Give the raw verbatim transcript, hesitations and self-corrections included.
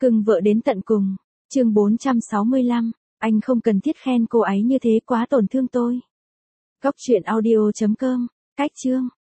Cưng vợ đến tận cùng. Chương bốn trăm sáu mươi lăm. Anh không cần thiết khen cô ấy như thế, quá tổn thương tôi. Góc truyện audio chấm com. Cách chương.